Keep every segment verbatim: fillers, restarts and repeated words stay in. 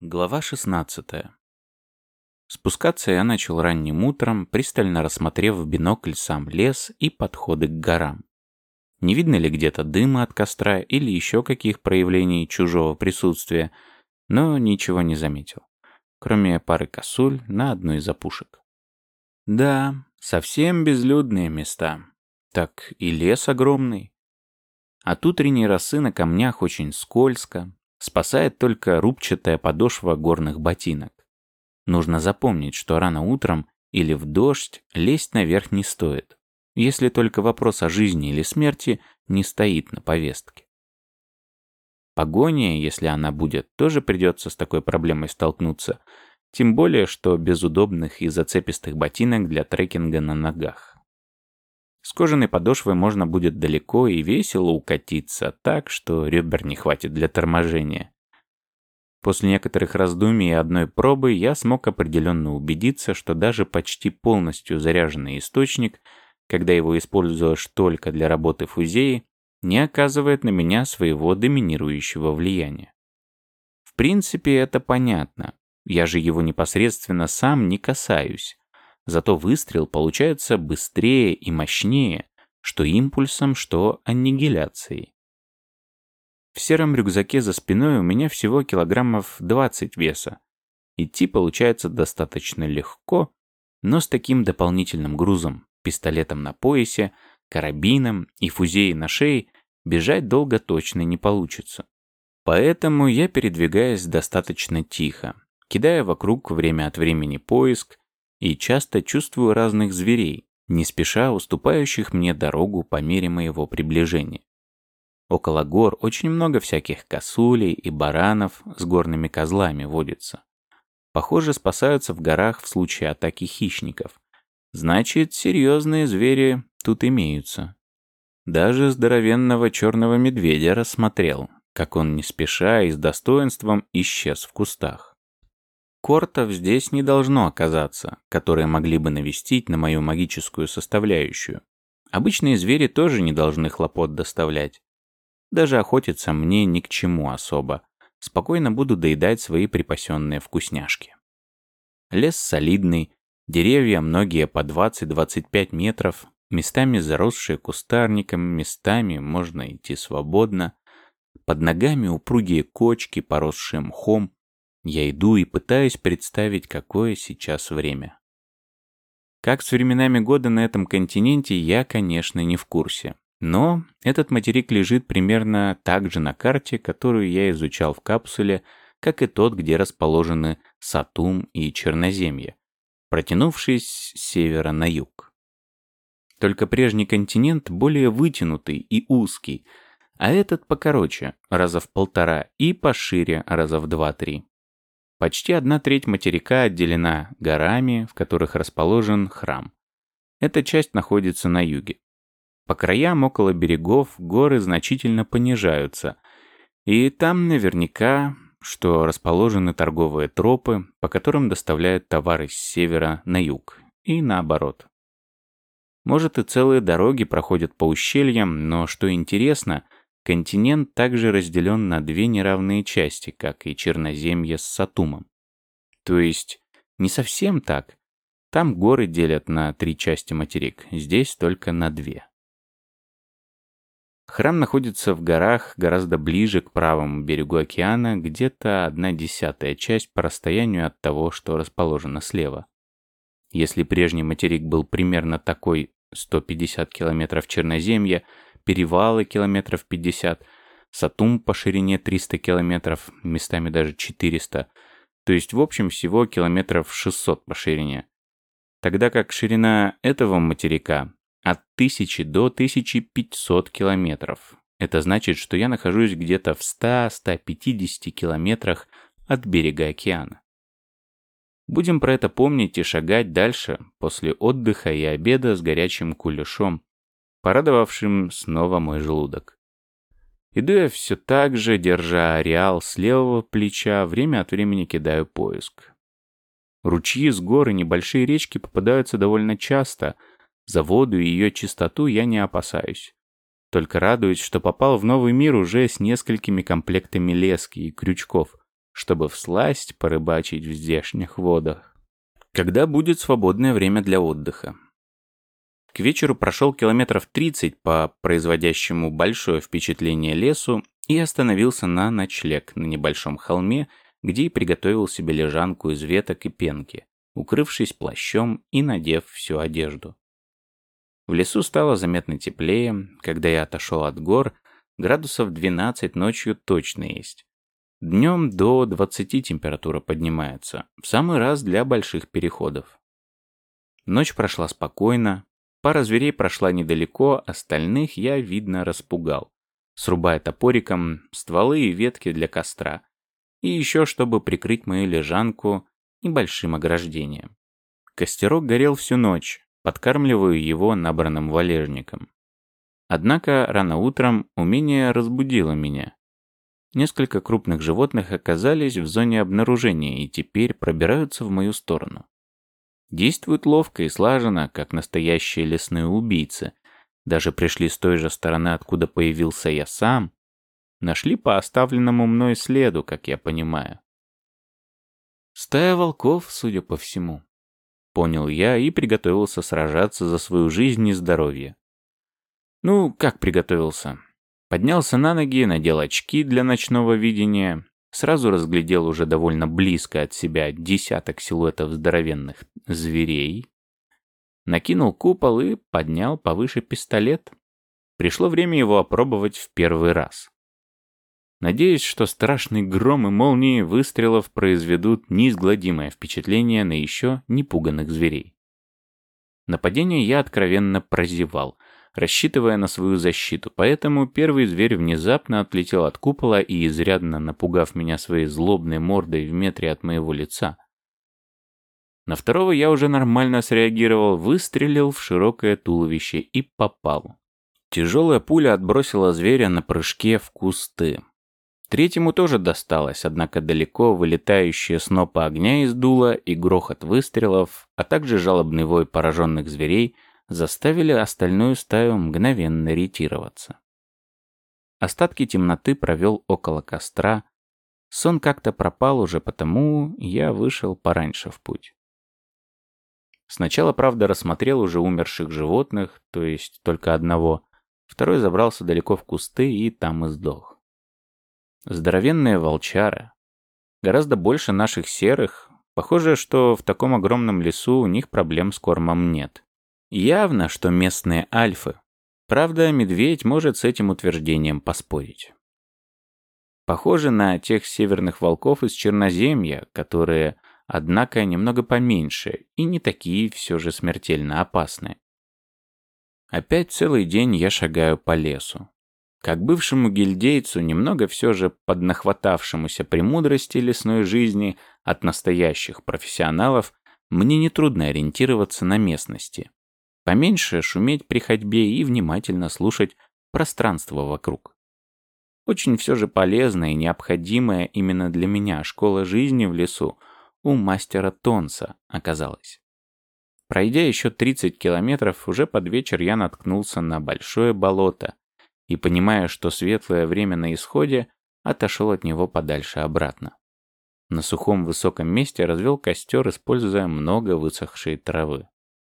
Глава шестнадцатая. Спускаться я начал ранним утром, пристально рассмотрев в бинокль сам лес и подходы к горам. Не видно ли где-то дыма от костра или еще каких проявлений чужого присутствия, но ничего не заметил, кроме пары косуль на одной из опушек. Да, совсем безлюдные места. Так и лес огромный. От утренней росы на камнях очень скользко. Спасает только рубчатая подошва горных ботинок. Нужно запомнить, что рано утром или в дождь лезть наверх не стоит, если только вопрос о жизни или смерти не стоит на повестке. Погоне, если она будет, тоже придется с такой проблемой столкнуться, тем более, что без удобных и зацепистых ботинок для трекинга на ногах. С кожаной подошвой можно будет далеко и весело укатиться так, что ребер не хватит для торможения. После некоторых раздумий и одной пробы я смог определенно убедиться, что даже почти полностью заряженный источник, когда его используешь только для работы фузеи, не оказывает на меня своего доминирующего влияния. В принципе, это понятно. Я же его непосредственно сам не касаюсь. Зато выстрел получается быстрее и мощнее, что импульсом, что аннигиляцией. В сером рюкзаке за спиной у меня всего килограммов двадцать веса. Идти получается достаточно легко, но с таким дополнительным грузом, пистолетом на поясе, карабином и фузеей на шее бежать долго точно не получится. Поэтому я передвигаюсь достаточно тихо, кидая вокруг время от времени поиск, и часто чувствую разных зверей, не спеша уступающих мне дорогу по мере моего приближения. Около гор очень много всяких косулей и баранов с горными козлами водится. Похоже, спасаются в горах в случае атаки хищников. Значит, серьезные звери тут имеются. Даже здоровенного черного медведя рассмотрел, как он не спеша и с достоинством исчез в кустах. Кортов здесь не должно оказаться, которые могли бы навестить на мою магическую составляющую. Обычные звери тоже не должны хлопот доставлять. Даже охотиться мне ни к чему особо. Спокойно буду доедать свои припасенные вкусняшки. Лес солидный, деревья многие по двадцать-двадцать пять метров, местами заросшие кустарником, местами можно идти свободно. Под ногами упругие кочки, поросшие мхом. Я иду и пытаюсь представить, какое сейчас время. Как с временами года на этом континенте, я, конечно, не в курсе. Но этот материк лежит примерно так же на карте, которую я изучал в капсуле, как и тот, где расположены Сатум и Черноземье, протянувшись с севера на юг. Только прежний континент более вытянутый и узкий, а этот покороче, раза в полтора, и пошире, раза в два-три. Почти одна треть материка отделена горами, в которых расположен храм. Эта часть находится на юге. По краям около берегов горы значительно понижаются, и там наверняка, что расположены торговые тропы, по которым доставляют товары с севера на юг, и наоборот. Может, и целые дороги проходят по ущельям, но, что интересно, континент также разделен на две неравные части, как и Черноземье с Сатумом. То есть, не совсем так. Там горы делят на три части материк, здесь только на две. Храм находится в горах гораздо ближе к правому берегу океана, где-то одна десятая часть по расстоянию от того, что расположено слева. Если прежний материк был примерно такой, сто пятьдесят километров Черноземья, перевалы километров пятьдесят, Сатум по ширине триста километров, местами даже четыреста, то есть в общем всего километров шестьсот по ширине. Тогда как ширина этого материка от тысячи до тысячи пятисот километров. Это значит, что я нахожусь где-то в ста-ста пятидесяти километрах от берега океана. Будем про это помнить и шагать дальше после отдыха и обеда с горячим кулешом, порадовавшим снова мой желудок. Иду я все так же, держа ареал с левого плеча, время от времени кидаю поиск. Ручьи с гор и небольшие речки попадаются довольно часто. За воду и ее чистоту я не опасаюсь. Только радуюсь, что попал в новый мир уже с несколькими комплектами лески и крючков, чтобы всласть порыбачить в здешних водах. Когда будет свободное время для отдыха? К вечеру прошел километров тридцать по производящему большое впечатление лесу и остановился на ночлег на небольшом холме, где и приготовил себе лежанку из веток и пенки, укрывшись плащом и надев всю одежду. В лесу стало заметно теплее, когда я отошел от гор, градусов двенадцать ночью точно есть. Днем до двадцати температура поднимается, в самый раз для больших переходов. Ночь прошла спокойно, пара зверей прошла недалеко, остальных я, видно, распугал, срубая топориком стволы и ветки для костра, и еще чтобы прикрыть мою лежанку небольшим ограждением. Костерок горел всю ночь, подкармливаю его набранным валежником. Однако рано утром умение разбудило меня. Несколько крупных животных оказались в зоне обнаружения и теперь пробираются в мою сторону. Действуют ловко и слаженно, как настоящие лесные убийцы. Даже пришли с той же стороны, откуда появился я сам. Нашли по оставленному мной следу, как я понимаю. Стая волков, судя по всему. Понял я и приготовился сражаться за свою жизнь и здоровье. Ну, как приготовился? Поднялся на ноги, надел очки для ночного видения, сразу разглядел уже довольно близко от себя десяток силуэтов здоровенных зверей, накинул купол и поднял повыше пистолет. Пришло время его опробовать в первый раз. Надеюсь, что страшный гром и молнии выстрелов произведут неизгладимое впечатление на еще не пуганных зверей. Нападение я откровенно прозевал, рассчитывая на свою защиту, поэтому первый зверь внезапно отлетел от купола и, изрядно напугав меня своей злобной мордой в метре от моего лица. На второго я уже нормально среагировал, выстрелил в широкое туловище и попал. Тяжелая пуля отбросила зверя на прыжке в кусты. Третьему тоже досталось, однако далеко вылетающие снопы огня из дула и грохот выстрелов, а также жалобный вой пораженных зверей заставили остальную стаю мгновенно ретироваться. Остатки темноты провел около костра. Сон как-то пропал уже, потому я вышел пораньше в путь. Сначала, правда, рассмотрел уже умерших животных, то есть только одного. Второй забрался далеко в кусты и там и сдох. Здоровенные волчары. Гораздо больше наших серых. Похоже, что в таком огромном лесу у них проблем с кормом нет. Явно, что местные альфы. Правда, медведь может с этим утверждением поспорить. Похоже на тех северных волков из Черноземья, которые, однако, немного поменьше и не такие все же смертельно опасные. Опять целый день я шагаю по лесу. Как бывшему гильдейцу, немного все же поднахватавшемуся премудрости лесной жизни от настоящих профессионалов, мне нетрудно ориентироваться на местности. Поменьше шуметь при ходьбе и внимательно слушать пространство вокруг. Очень все же полезная и необходимая именно для меня школа жизни в лесу у мастера Тонса оказалась. Пройдя еще тридцать километров, уже под вечер я наткнулся на большое болото и, понимая, что светлое время на исходе, отошел от него подальше обратно. На сухом высоком месте развел костер, используя много высохшей травы.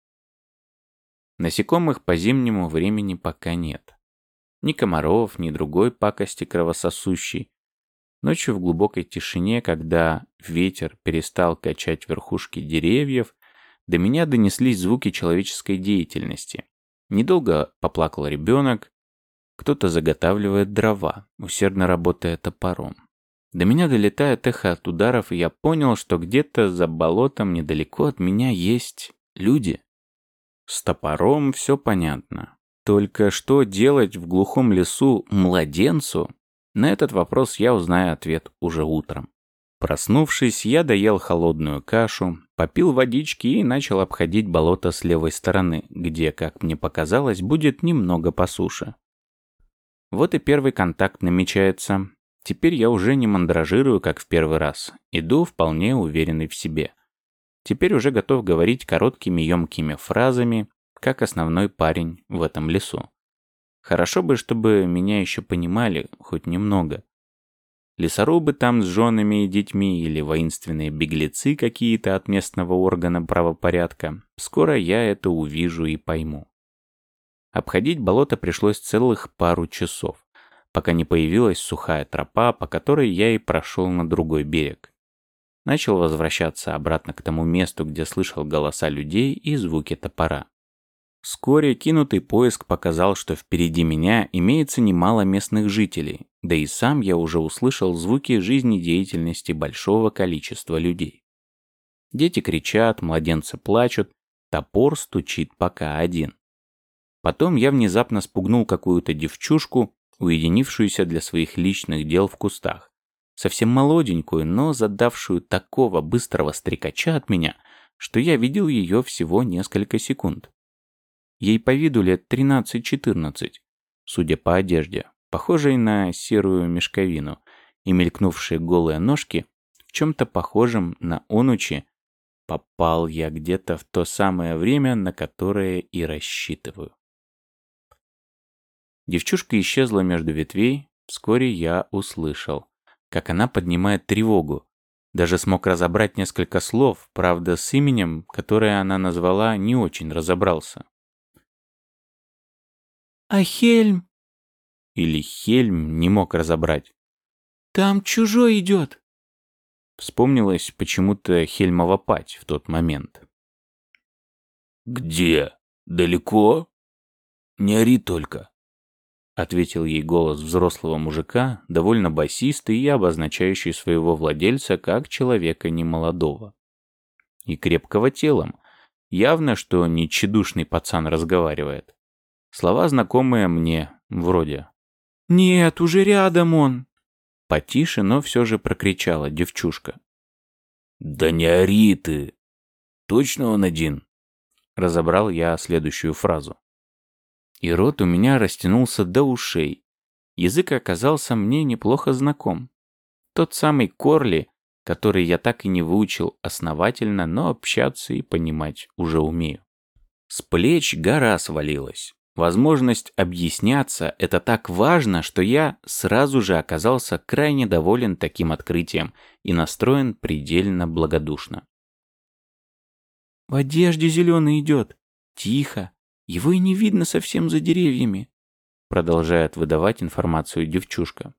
Насекомых по зимнему времени пока нет. Ни комаров, ни другой пакости кровососущей. Ночью в глубокой тишине, когда ветер перестал качать верхушки деревьев, до меня донеслись звуки человеческой деятельности. Недолго поплакал ребенок, кто-то заготавливает дрова, усердно работая топором. До меня долетает эхо от ударов, и я понял, что где-то за болотом недалеко от меня есть люди. С топором все понятно. Только что делать в глухом лесу младенцу? На этот вопрос я узнаю ответ уже утром. Проснувшись, я доел холодную кашу, попил водички и начал обходить болото с левой стороны, где, как мне показалось, будет немного по суше. Вот и первый контакт намечается. Теперь я уже не мандражирую, как в первый раз. Иду вполне уверенный в себе. Теперь уже готов говорить короткими емкими фразами, как основной парень в этом лесу. Хорошо бы, чтобы меня еще понимали хоть немного. Лесорубы там с женами и детьми или воинственные беглецы какие-то от местного органа правопорядка. Скоро я это увижу и пойму. Обходить болото пришлось целых пару часов, пока не появилась сухая тропа, по которой я и прошел на другой берег. Начал возвращаться обратно к тому месту, где слышал голоса людей и звуки топора. Вскоре кинутый поиск показал, что впереди меня имеется немало местных жителей, да и сам я уже услышал звуки жизнедеятельности большого количества людей. Дети кричат, младенцы плачут, топор стучит пока один. Потом я внезапно спугнул какую-то девчушку, уединившуюся для своих личных дел в кустах. Совсем молоденькую, но задавшую такого быстрого стрекача от меня, что я видел ее всего несколько секунд. Ей по виду лет тринадцать-четырнадцать, судя по одежде, похожей на серую мешковину, и мелькнувшие голые ножки в чем-то похожем на онучи. Попал я где-то в то самое время, на которое и рассчитываю. Девчушка исчезла между ветвей, вскоре я услышал, как она поднимает тревогу. Даже смог разобрать несколько слов, правда, с именем, которое она назвала, не очень разобрался. «А Хельм?» Или Хельм, не мог разобрать. «Там чужой идет!» Вспомнилась почему-то Хельмова пать в тот момент. «Где? Далеко? Не ори только!» Ответил ей голос взрослого мужика, довольно басистый и обозначающий своего владельца как человека немолодого. И крепкого телом. Явно, что не тщедушный пацан разговаривает. Слова знакомые мне, вроде. «Нет, уже рядом он!» Потише, но все же прокричала девчушка. «Да не ори ты! Точно он один?» Разобрал я следующую фразу. И рот у меня растянулся до ушей. Язык оказался мне неплохо знаком. Тот самый Корли, который я так и не выучил основательно, но общаться и понимать уже умею. С плеч гора свалилась. Возможность объясняться — это так важно, что я сразу же оказался крайне доволен таким открытием и настроен предельно благодушно. «В одежде зеленый идет. Тихо. Его и не видно совсем за деревьями», — продолжает выдавать информацию девчушка.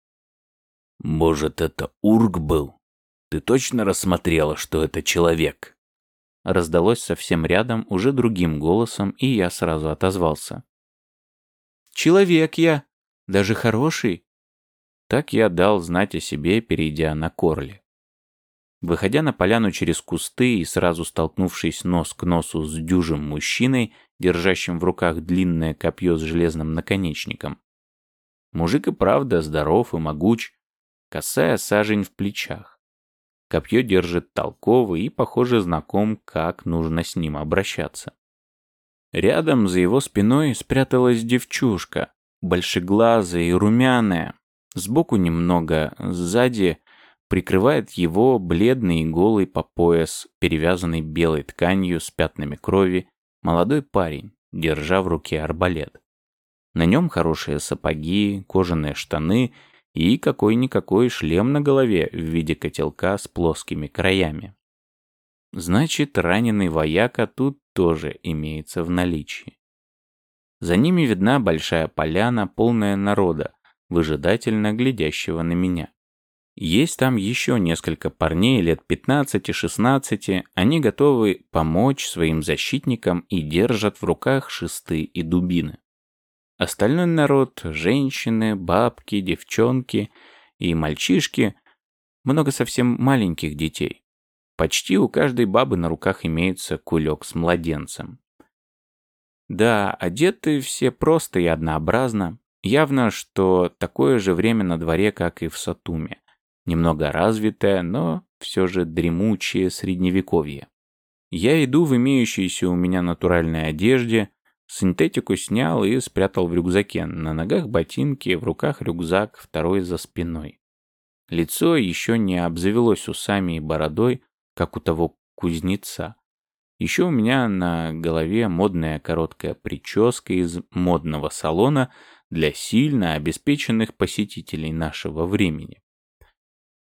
«Может, это Урк был? Ты точно рассмотрела, что это человек?» Раздалось совсем рядом уже другим голосом, и я сразу отозвался. «Человек я. Даже хороший». Так я дал знать о себе, перейдя на Корли. Выходя на поляну через кусты и сразу столкнувшись нос к носу с дюжим мужчиной, держащим в руках длинное копье с железным наконечником. Мужик и правда здоров и могуч, косая сажень в плечах. Копье держит толково и, похоже, знаком, как нужно с ним обращаться. Рядом за его спиной спряталась девчушка, большеглазая и румяная. Сбоку немного, сзади прикрывает его бледный и голый по пояс, перевязанный белой тканью с пятнами крови, молодой парень, держа в руке арбалет. На нем хорошие сапоги, кожаные штаны и какой-никакой шлем на голове в виде котелка с плоскими краями. Значит, раненый вояка тут тоже имеется в наличии. За ними видна большая поляна, полная народа, выжидательно глядящего на меня. Есть там еще несколько парней лет пятнадцати-шестнадцати, они готовы помочь своим защитникам и держат в руках шесты и дубины. Остальной народ, женщины, бабки, девчонки и мальчишки, много совсем маленьких детей. Почти у каждой бабы на руках имеется кулек с младенцем. Да, одеты все просто и однообразно. Явно, что такое же время на дворе, как и в Сатуме. Немного развитое, но все же дремучее средневековье. Я иду в имеющейся у меня натуральной одежде, синтетику снял и спрятал в рюкзаке, на ногах ботинки, в руках рюкзак, второй за спиной. Лицо еще не обзавелось усами и бородой, как у того кузнеца. Еще у меня на голове модная короткая прическа из модного салона для сильно обеспеченных посетителей нашего времени.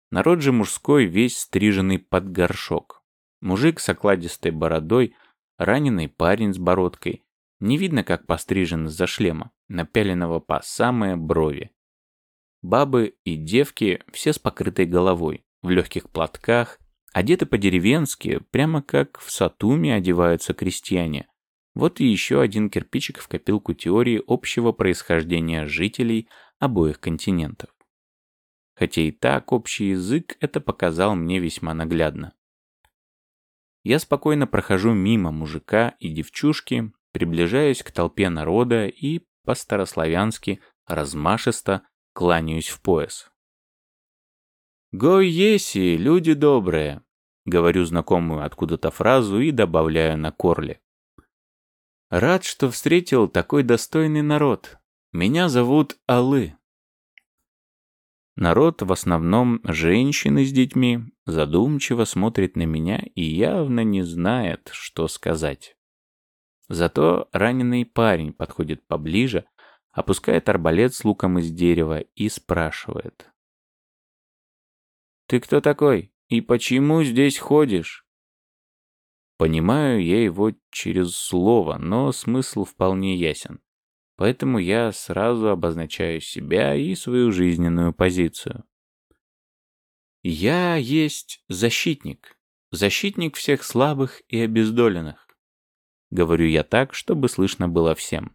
Народ же мужской весь стриженный под горшок. Мужик с окладистой бородой, раненый парень с бородкой. Не видно, как пострижен из-за шлема, напяленного по самые брови. Бабы и девки все с покрытой головой, в легких платках, одеты по-деревенски, прямо как в Сатуме одеваются крестьяне. Вот и еще один кирпичик в копилку теории общего происхождения жителей обоих континентов. Хотя и так общий язык это показал мне весьма наглядно. Я спокойно прохожу мимо мужика и девчушки, приближаюсь к толпе народа и по-старославянски размашисто кланяюсь в пояс. «Гой еси, люди добрые!» Говорю знакомую откуда-то фразу и добавляю на корле. «Рад, что встретил такой достойный народ. Меня зовут Алы». Народ, в основном женщины с детьми, задумчиво смотрит на меня и явно не знает, что сказать. Зато раненый парень подходит поближе, опускает арбалет с луком из дерева и спрашивает. «Ты кто такой? И почему здесь ходишь?» Понимаю я его через слово, но смысл вполне ясен. Поэтому я сразу обозначаю себя и свою жизненную позицию. Я есть защитник. Защитник всех слабых и обездоленных. Говорю я так, чтобы слышно было всем.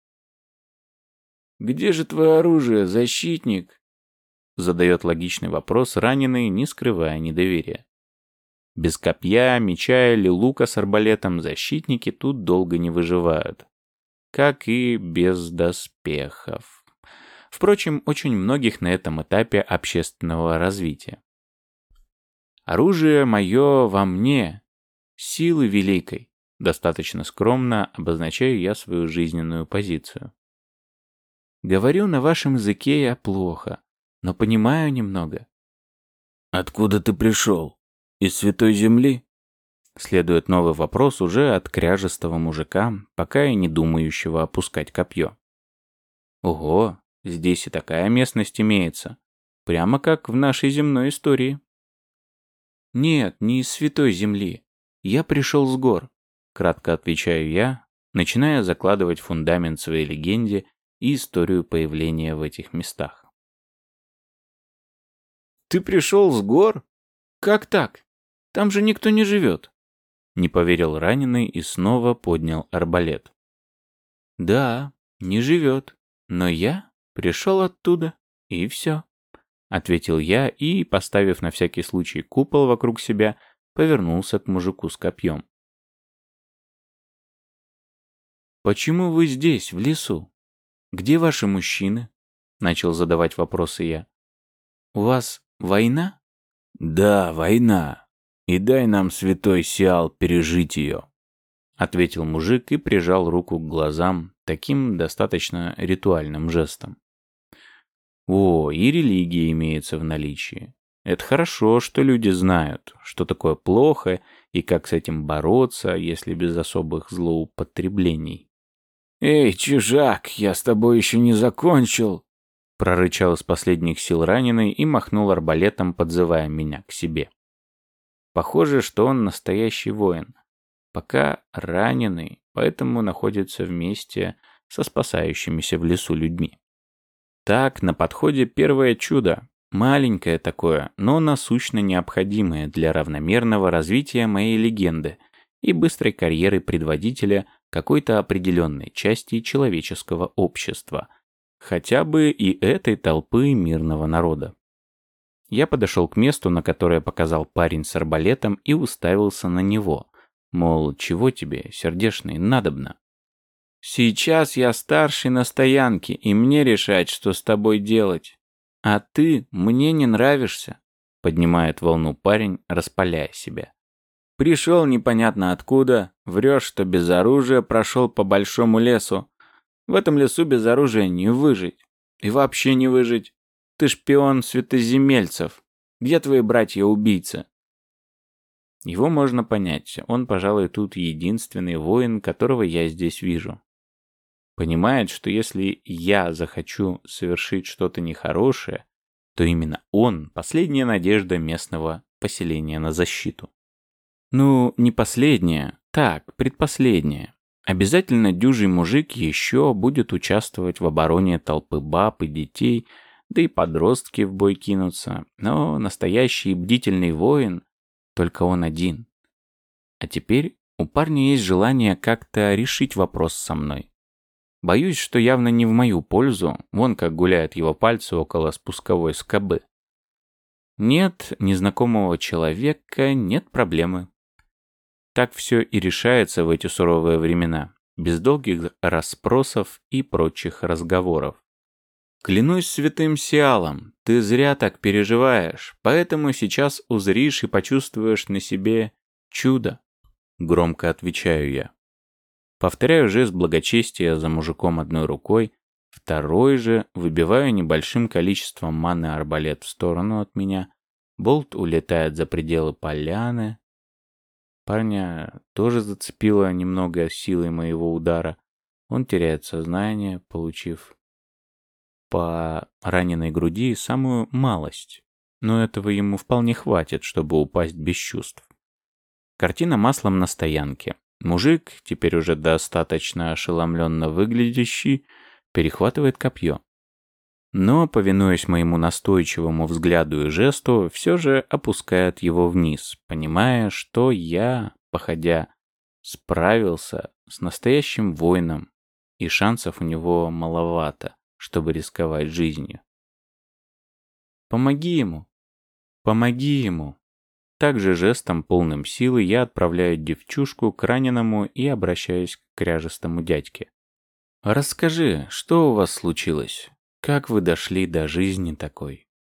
«Где же твое оружие, защитник?» Задает логичный вопрос раненый, не скрывая недоверия. Без копья, меча или лука с арбалетом защитники тут долго не выживают. Как и без доспехов. Впрочем, очень многих на этом этапе общественного развития. Оружие мое во мне, силы великой. Достаточно скромно обозначаю я свою жизненную позицию. Говорю на вашем языке я плохо, но понимаю немного. «Откуда ты пришел? Из Святой Земли?» Следует новый вопрос уже от кряжестого мужика, пока и не думающего опускать копье. Ого, здесь и такая местность имеется. Прямо как в нашей земной истории. Нет, не из Святой Земли. Я пришел с гор, кратко отвечаю я, начиная закладывать фундамент своей легенде и историю появления в этих местах. Ты пришел с гор? Как так? Там же никто не живет. Не поверил раненый и снова поднял арбалет. Да, не живет, но я пришел оттуда, и все. Ответил я и, поставив на всякий случай купол вокруг себя, повернулся к мужику с копьем. «Почему вы здесь, в лесу? Где ваши мужчины?» Начал задавать вопросы я. «У вас война?» «Да, война. И дай нам, святой Сиал, пережить ее», — ответил мужик и прижал руку к глазам таким достаточно ритуальным жестом. О, и религия имеется в наличии. Это хорошо, что люди знают, что такое плохо и как с этим бороться, если без особых злоупотреблений. «Эй, чужак, я с тобой еще не закончил!» Прорычал из последних сил раненый и махнул арбалетом, подзывая меня к себе. Похоже, что он настоящий воин. Пока раненый, поэтому находится вместе со спасающимися в лесу людьми. Так, на подходе первое чудо. Маленькое такое, но насущно необходимое для равномерного развития моей легенды и быстрой карьеры предводителя какой-то определенной части человеческого общества. Хотя бы и этой толпы мирного народа. Я подошел к месту, на которое показал парень с арбалетом, и уставился на него. Мол, чего тебе, сердешный, надобно? «Сейчас я старший на стоянке, и мне решать, что с тобой делать. А ты мне не нравишься», — поднимает волну парень, распаляя себя. «Пришел непонятно откуда, врешь, что без оружия прошел по большому лесу. В этом лесу без оружия не выжить. И вообще не выжить. Ты шпион святоземельцев. Где твои братья-убийцы?» Его можно понять. Он, пожалуй, тут единственный воин, которого я здесь вижу. Понимает, что если я захочу совершить что-то нехорошее, то именно он – последняя надежда местного поселения на защиту. Ну, не последняя, так, предпоследняя. Обязательно дюжий мужик еще будет участвовать в обороне толпы баб и детей, да и подростки в бой кинутся, но настоящий бдительный воин только он один. А теперь у парня есть желание как-то решить вопрос со мной. Боюсь, что явно не в мою пользу, вон как гуляют его пальцы около спусковой скобы. Нет незнакомого человека, нет проблемы. Так все и решается в эти суровые времена, без долгих расспросов и прочих разговоров. Клянусь святым Сиалом, ты зря так переживаешь, поэтому сейчас узришь и почувствуешь на себе чудо. Громко отвечаю я. Повторяю жест благочестия за мужиком одной рукой, второй же выбиваю небольшим количеством маны арбалет в сторону от меня. Болт улетает за пределы поляны. Парня тоже зацепило немного силой моего удара. Он теряет сознание, получив по раненой груди самую малость. Но этого ему вполне хватит, чтобы упасть без чувств. Картина маслом на стоянке. Мужик, теперь уже достаточно ошеломленно выглядящий, перехватывает копье. Но, повинуясь моему настойчивому взгляду и жесту, все же опускает его вниз, понимая, что я, походя, справился с настоящим воином, и шансов у него маловато, чтобы рисковать жизнью. «Помоги ему! Помоги ему!» Также жестом, полным силы, я отправляю девчушку к раненому и обращаюсь к кряжестому дядьке. «Расскажи, что у вас случилось? Как вы дошли до жизни такой?»